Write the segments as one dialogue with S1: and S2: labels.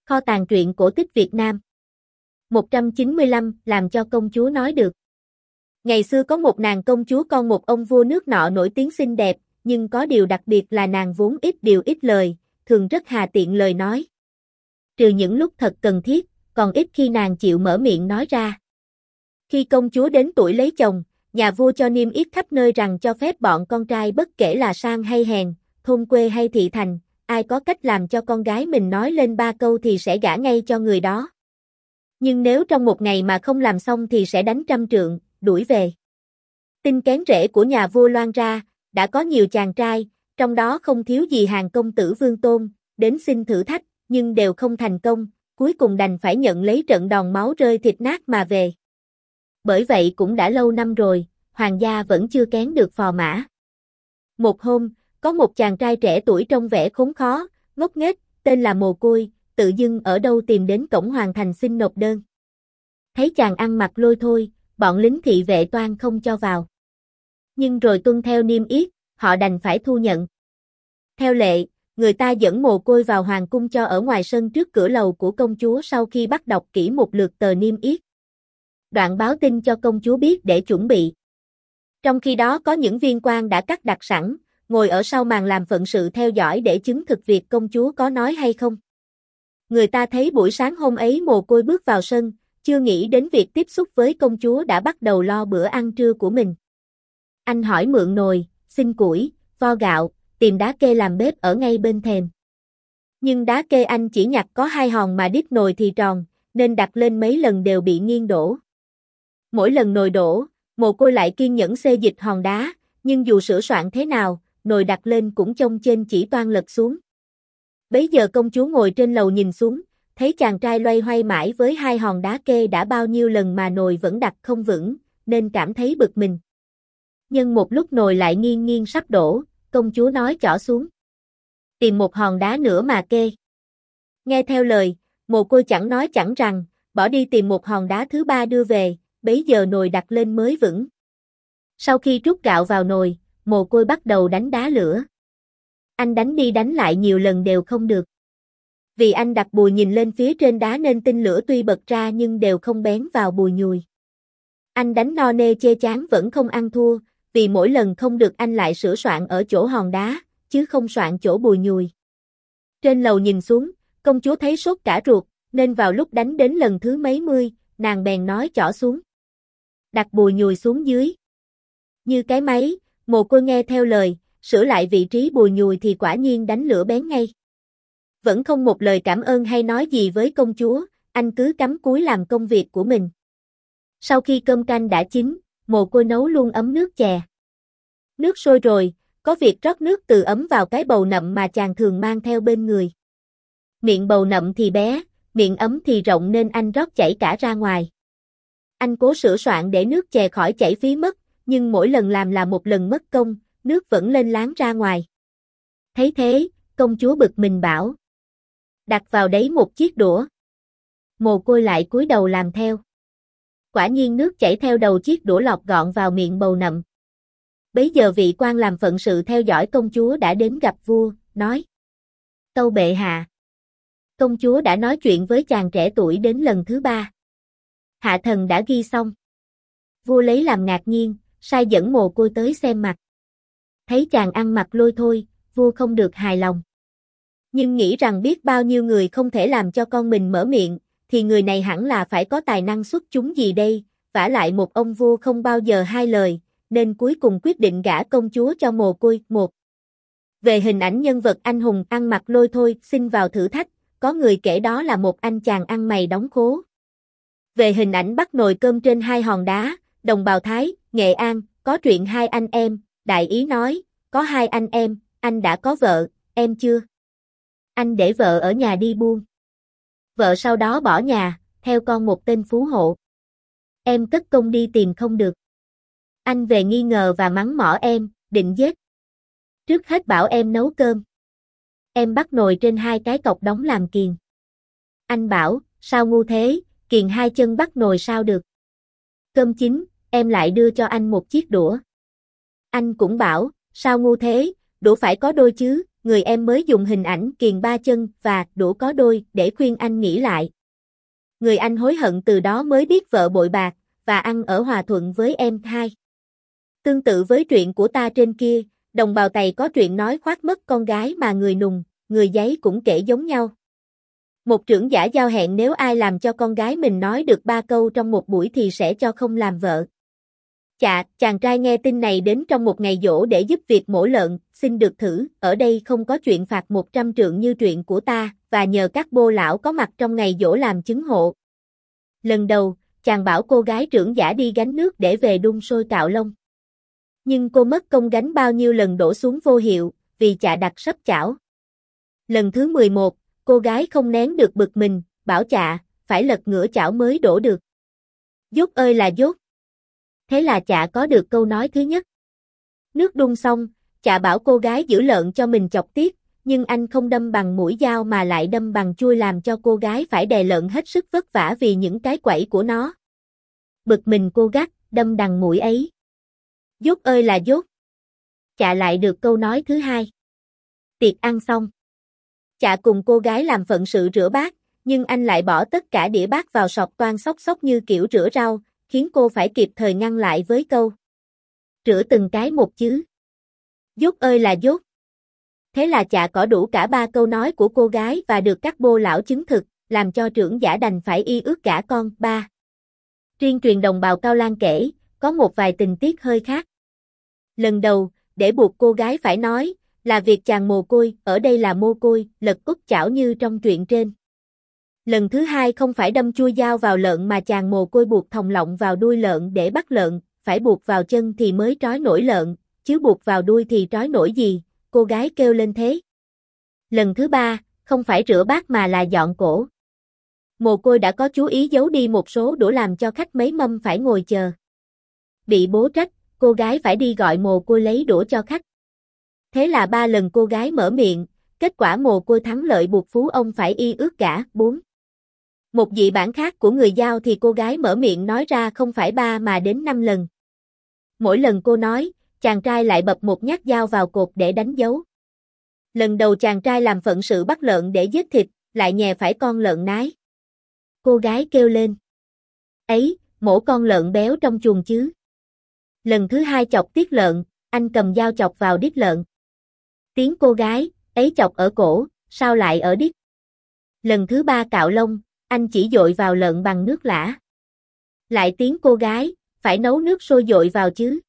S1: Kho tàng truyện cổ tích Việt Nam. 195, làm cho công chúa nói được. Ngày xưa có một nàng công chúa con một ông vua nước nọ nổi tiếng xinh đẹp, nhưng có điều đặc biệt là nàng vốn ít điều ít lời, thường rất hà tiện lời nói. Trừ những lúc thật cần thiết, còn ít khi nàng chịu mở miệng nói ra. Khi công chúa đến tuổi lấy chồng, nhà vua cho niêm yết khắp nơi rằng cho phép bọn con trai bất kể là sang hay hèn, thôn quê hay thị thành, ai có cách làm cho con gái mình nói lên 3 câu thì sẽ gả ngay cho người đó. Nhưng nếu trong một ngày mà không làm xong thì sẽ đánh trăm trượng, đuổi về. Tin kén rễ của nhà vua loan ra, đã có nhiều chàng trai, trong đó không thiếu gì hàng công tử Vương Tôn, đến xin thử thách, nhưng đều không thành công, cuối cùng đành phải nhận lấy trận đòn máu rơi thịt nát mà về. Bởi vậy cũng đã lâu năm rồi, hoàng gia vẫn chưa kén được phò mã. Một hôm, có một chàng trai trẻ tuổi trông vẻ khốn khó, ngốc nghếch, tên là Mồ Côi, tự dưng ở đâu tìm đến cổng hoàng thành xin nộp đơn. Thấy chàng ăn mặc lôi thôi, bọn lính thị vệ toan không cho vào. Nhưng rồi tuân theo niêm yết, họ đành phải thu nhận. Theo lệ, người ta dẫn Mồ Côi vào hoàng cung cho ở ngoài sân trước cửa lầu của công chúa sau khi bắt đọc kỹ một lượt tờ niêm yết. Đoạn báo tin cho công chúa biết để chuẩn bị. Trong khi đó có những viên quan đã cắt đặt sẵn, ngồi ở sau màn làm phận sự theo dõi để chứng thực việc công chúa có nói hay không. Người ta thấy buổi sáng hôm ấy Mồ Côi bước vào sân, chưa nghĩ đến việc tiếp xúc với công chúa đã bắt đầu lo bữa ăn trưa của mình. Anh hỏi mượn nồi, xin củi, vo gạo, tìm đá kê làm bếp ở ngay bên thềm. Nhưng đá kê anh chỉ nhặt có 2 hòn mà đít nồi thì tròn, nên đặt lên mấy lần đều bị nghiêng đổ. Mỗi lần nồi đổ, Mồ Côi lại kiên nhẫn xê dịch hòn đá, nhưng dù sửa soạn thế nào, nồi đặt lên cũng chông chênh chỉ toan lật xuống. Bấy giờ công chúa ngồi trên lầu nhìn xuống, thấy chàng trai loay hoay mãi với 2 hòn đá kê đã bao nhiêu lần mà nồi vẫn đặt không vững, nên cảm thấy bực mình. Nhưng một lúc nồi lại nghiêng nghiêng sắp đổ, công chúa nói trỏ xuống. Tìm một hòn đá nữa mà kê. Nghe theo lời, Mồ Côi chẳng nói chẳng rằng, bỏ đi tìm một hòn đá thứ 3 đưa về, bấy giờ nồi đặt lên mới vững. Sau khi trút gạo vào nồi, Mồ Côi bắt đầu đánh đá lửa. Anh đánh đi đánh lại nhiều lần đều không được. Vì anh đặt bùi nhìn lên phía trên đá nên tinh lửa tuy bật ra nhưng đều không bén vào bùi nhùi. Anh đánh no nê chê chán vẫn không ăn thua, vì mỗi lần không được anh lại sửa soạn ở chỗ hòn đá, chứ không soạn chỗ bùi nhùi. Trên lầu nhìn xuống, công chúa thấy sốt cả ruột, nên vào lúc đánh đến lần thứ mấy mươi, nàng bèn nói trỏ xuống. Đặt bùi nhùi xuống dưới. Như cái máy, Mồ Côi nghe theo lời, sửa lại vị trí bùi nhùi thì quả nhiên đánh lửa bén ngay. Vẫn không một lời cảm ơn hay nói gì với công chúa, anh cứ cắm cúi làm công việc của mình. Sau khi cơm canh đã chín, Mồ Côi nấu luôn ấm nước chè. Nước sôi rồi, có việc rót nước từ ấm vào cái bầu nậm mà chàng thường mang theo bên người. Miệng bầu nậm thì bé, miệng ấm thì rộng nên anh rót chảy cả ra ngoài. Anh cố sửa soạn để nước chè khỏi chảy phí mất, nhưng mỗi lần làm là một lần mất công, nước vẫn lên láng ra ngoài. Thấy thế, công chúa bực mình bảo. Đặt vào đấy một chiếc đũa. Mồ Côi lại cúi đầu làm theo. Quả nhiên nước chảy theo đầu chiếc đũa lọt gọn vào miệng bầu nậm. Bấy giờ vị quan làm phận sự theo dõi công chúa đã đến gặp vua, nói. Tâu bệ hạ. Công chúa đã nói chuyện với chàng trẻ tuổi đến lần thứ 3. Hạ thần đã ghi xong. Vua lấy làm ngạc nhiên, sai dẫn Mồ Côi tới xem mặt. Thấy chàng ăn mặc lôi thôi, vua không được hài lòng. Nhưng nghĩ rằng biết bao nhiêu người không thể làm cho con mình mở miệng, thì người này hẳn là phải có tài năng xuất chúng gì đây, vả lại một ông vua không bao giờ hai lời, nên cuối cùng quyết định gả công chúa cho Mồ Côi. Một. Về hình ảnh nhân vật anh hùng ăn mặc lôi thôi xin vào thử thách, có người kể đó là một anh chàng ăn mày đóng khố. Về hình ảnh bắt nồi cơm trên 2 hòn đá, đồng bào Thái, Nghệ An, có chuyện 2 anh em, đại ý nói, có 2 anh em, anh đã có vợ, em chưa? Anh để vợ ở nhà đi buôn. Vợ sau đó bỏ nhà, theo con một tên phú hộ. Em cất công đi tìm không được. Anh về nghi ngờ và mắng mỏ em, định giết. Trước hết bảo em nấu cơm. Em bắt nồi trên 2 cái cọc đóng làm kiền. Anh bảo, sao ngu thế, kiền 2 chân bắt nồi sao được. Cơm chín, em lại đưa cho anh một chiếc đũa. Anh cũng bảo, sao ngu thế, đũa phải có đôi chứ, người em mới dùng hình ảnh kiền ba chân và đũa có đôi để khuyên anh nghĩ lại. Người anh hối hận từ đó mới biết vợ bội bạc, và ăn ở hòa thuận với em hai. Tương tự với truyện của ta trên kia, đồng bào Tày có truyện nói khoác mất con gái mà người Nùng, người Giấy cũng kể giống nhau. Một trưởng giả giao hẹn nếu ai làm cho con gái mình nói được 3 câu trong một buổi thì sẽ cho không làm vợ. Chà, chàng trai nghe tin này đến trong một ngày giỗ để giúp việc mổ lợn, xin được thử, ở đây không có chuyện phạt 100 trượng như truyện của ta, và nhờ các bô lão có mặt trong ngày giỗ làm chứng hộ. Lần đầu, chàng bảo cô gái trưởng giả đi gánh nước để về đun sôi cạo lông. Nhưng cô mất công gánh bao nhiêu lần đổ xuống vô hiệu, vì chạ đặt sấp chảo. Lần thứ 11, cô gái không nén được bực mình, bảo chạ, phải lật ngửa chảo mới đổ được. Dốt ơi là dốt. Thế là chạ có được câu nói thứ nhất. Nước đun xong, chạ bảo cô gái giữ lợn cho mình chọc tiếp, nhưng anh không đâm bằng mũi dao mà lại đâm bằng chuôi làm cho cô gái phải đè lợn hết sức vất vả vì những cái quẩy của nó. Bực mình cô gắt, đâm đằng mũi ấy. Dốt ơi là dốt. Chạ lại được câu nói thứ hai. Tiệc ăn xong. Chạ cùng cô gái làm phận sự rửa bát, nhưng anh lại bỏ tất cả đĩa bát vào sọt toan xóc xóc như kiểu rửa rau, khiến cô phải kịp thời ngăn lại với câu. Rửa từng cái một chứ. Dốt ơi là dốt. Thế là chạ cỏ đủ cả 3 câu nói của cô gái và được các bô lão chứng thực, làm cho trưởng giả đành phải y ước gả con. 3. Riêng truyền đồng bào Cao Lan kể, có một vài tình tiết hơi khác. Lần đầu, để buộc cô gái phải nói, là việc chàng mồ côi, ở đây là mô côi, lật úp chảo như trong truyện trên. Lần thứ hai không phải đâm chui dao vào lợn mà chàng mồ côi buộc thòng lọng vào đuôi lợn để bắt lợn, phải buộc vào chân thì mới trói nổi lợn, chứ buộc vào đuôi thì trói nổi gì, cô gái kêu lên thế. Lần thứ ba, không phải rửa bát mà là dọn cổ. Mồ côi đã có chú ý giấu đi một số đũa làm cho khách mấy mâm phải ngồi chờ. Bị bố trách, cô gái phải đi gọi mồ côi lấy đũa cho khách. Thế là 3 lần cô gái mở miệng, kết quả mồ côi thắng lợi buộc phú ông phải y ước gả. 4. Một dị bản khác của người Dao thì cô gái mở miệng nói ra không phải 3 mà đến 5 lần. Mỗi lần cô nói, chàng trai lại bập một nhát dao vào cột để đánh dấu. Lần đầu chàng trai làm phận sự bắt lợn để giết thịt, lại nhè phải con lợn nái. Cô gái kêu lên. Ấy, mổ con lợn béo trong chuồng chứ. Lần thứ hai chọc tiết lợn, anh cầm dao chọc vào đít lợn. Tiếng cô gái, ấy chọc ở cổ, sao lại ở đít. Lần thứ ba cạo lông, anh chỉ dội vào lợn bằng nước lã. Lại tiếng cô gái, phải nấu nước sôi dội vào chứ.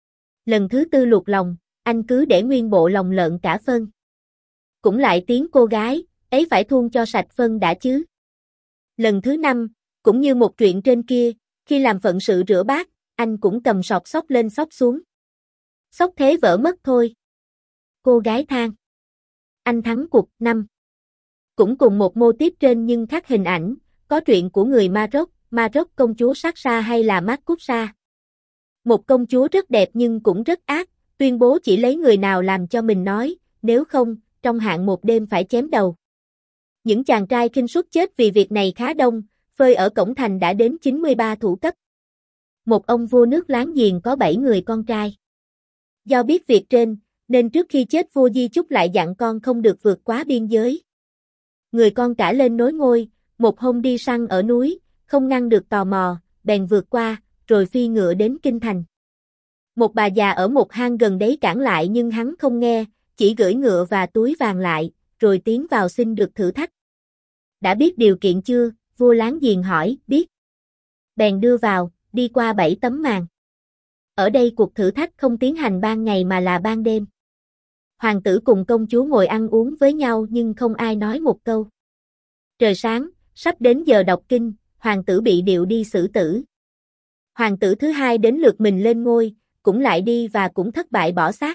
S1: Lần thứ tư luộc lòng, anh cứ để nguyên bộ lòng lợn cả phân. Cũng lại tiếng cô gái, ấy phải thun cho sạch phân đã chứ. Lần thứ năm, cũng như một chuyện trên kia, khi làm phận sự rửa bát, anh cũng cầm sọt xóc lên xóc xuống. Xóc thế vỡ mất thôi. Cô gái than. Anh thắng cuộc. 5. Cũng cùng một mô típ trên nhưng khác hình ảnh, có truyện của người Maroc công chúa Saxa hay là Makusa. Một công chúa rất đẹp nhưng cũng rất ác, tuyên bố chỉ lấy người nào làm cho mình nói, nếu không, trong hạn một đêm phải chém đầu. Những chàng trai khinh suất chết vì việc này khá đông, phơi ở cổng thành đã đến 93 thủ cấp. Một ông vua nước láng giềng có 7 người con trai. Do biết việc trên, nên trước khi chết vua di chúc lại dặn con không được vượt quá biên giới. Người con cả lên nối ngôi, một hôm đi săn ở núi, không ngăn được tò mò, bèn vượt qua, rồi phi ngựa đến kinh thành. Một bà già ở một hang gần đấy cản lại nhưng hắn không nghe, chỉ gửi ngựa và túi vàng lại, rồi tiến vào xin được thử thách. Đã biết điều kiện chưa? Vua láng giềng hỏi. Biết. Bèn đưa vào, đi qua 7 tấm màn. Ở đây cuộc thử thách không tiến hành ban ngày mà là ban đêm. Hoàng tử cùng công chúa ngồi ăn uống với nhau nhưng không ai nói một câu. Trời sáng, sắp đến giờ đọc kinh, hoàng tử bị điệu đi xử tử. Hoàng tử thứ hai đến lượt mình lên ngôi, cũng lại đi và cũng thất bại bỏ xác.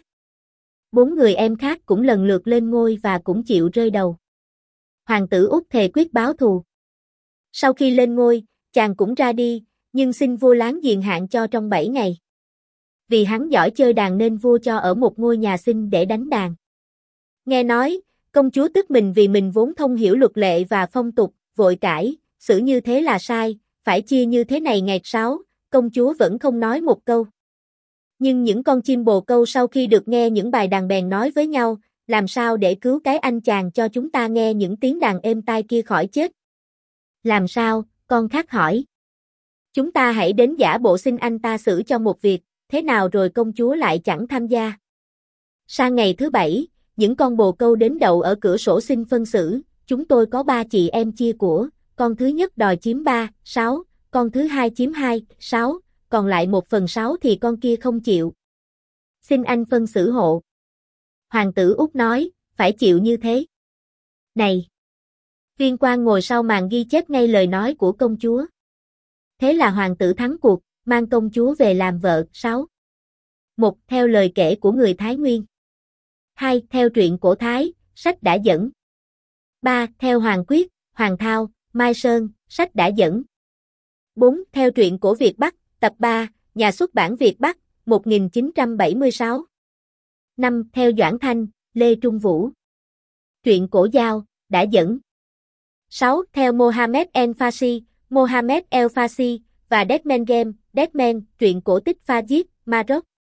S1: 4 người em khác cũng lần lượt lên ngôi và cũng chịu rơi đầu. Hoàng tử Úc thề quyết báo thù. Sau khi lên ngôi, chàng cũng ra đi, nhưng xin vua láng giềng hạn cho trong 7 ngày. Vì hắn giỏi chơi đàn nên vua cho ở một ngôi nhà xin để đánh đàn. Nghe nói, công chúa tức mình vì mình vốn thông hiểu luật lệ và phong tục, vội cãi, xử như thế là sai, phải chia như thế này ngày 6, công chúa vẫn không nói một câu. Nhưng những con chim bồ câu sau khi được nghe những bài đàn bèn nói với nhau, làm sao để cứu cái anh chàng cho chúng ta nghe những tiếng đàn êm tai kia khỏi chết? Làm sao, con khác hỏi. Chúng ta hãy đến giả bộ xin anh ta xử cho một việc, thế nào rồi công chúa lại chẳng tham gia. Sang ngày thứ 7, những con bồ câu đến đậu ở cửa sổ xin phân xử, chúng tôi có 3 chị em chia của, con thứ nhất đòi chiếm 3/6, con thứ hai chiếm 2/6, còn lại 1/6 thì con kia không chịu. Xin anh phân xử hộ. Hoàng tử Úc nói, phải chịu như thế. Này! Viên quan ngồi sau màn ghi chép ngay lời nói của công chúa. Thế là hoàng tử thắng cuộc, mang công chúa về làm vợ. 6. 1. Theo lời kể của người Thái Nguyên. 2. Theo truyện cổ Thái, sách đã dẫn. 3. Theo Hoàng Quyết, Hoàng Thao, Mai Sơn, sách đã dẫn. 4. Theo truyện cổ Việt Bắc, tập 3, nhà xuất bản Việt Bắc, 1976. 5. Theo Doãn Thanh, Lê Trung Vũ. Truyện cổ Giao, đã dẫn. 6. Theo Mohammed El-Fassi, Mohammed El-Fassi, và Deadman Game, Deadman, truyện cổ tích Fajit, Maroc.